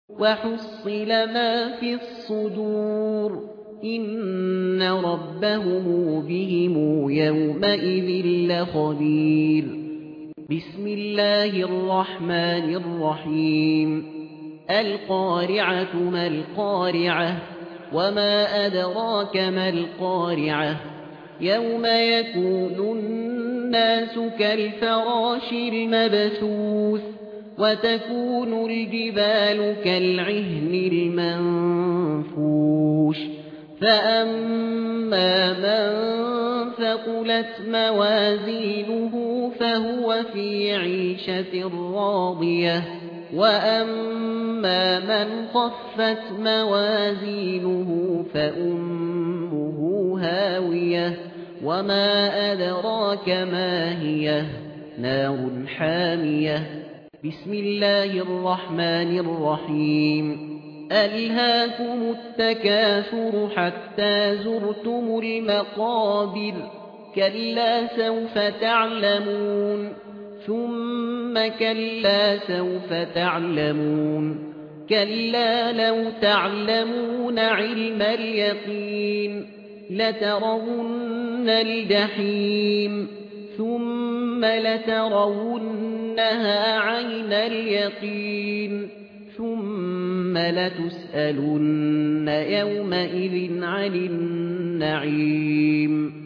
وحصل ما في الصدور إن ربهم بهم يومئذ لخبير بسم الله الرحمن الرحيم القارعة ما القارعة وما أدراك ما القارعة يوم يكون الناس كالفراش المبثوث وتكون الجبال كالعهن المنفوش فأما من ثقلت موازينه فهو في عيشة راضية وأما من خفت موازينه فأمه هاوية وما أدراك ما هي نار حامية بسم الله الرحمن الرحيم ألهاكم التكاثر حتى زرتم المقابر كلا سوف تعلمون ثم كلا سوف تعلمون كلا لو تعلمون علم اليقين لترون الجحيم ثم لترونها عين اليقين ثم لتسألن يومئذ عن النعيم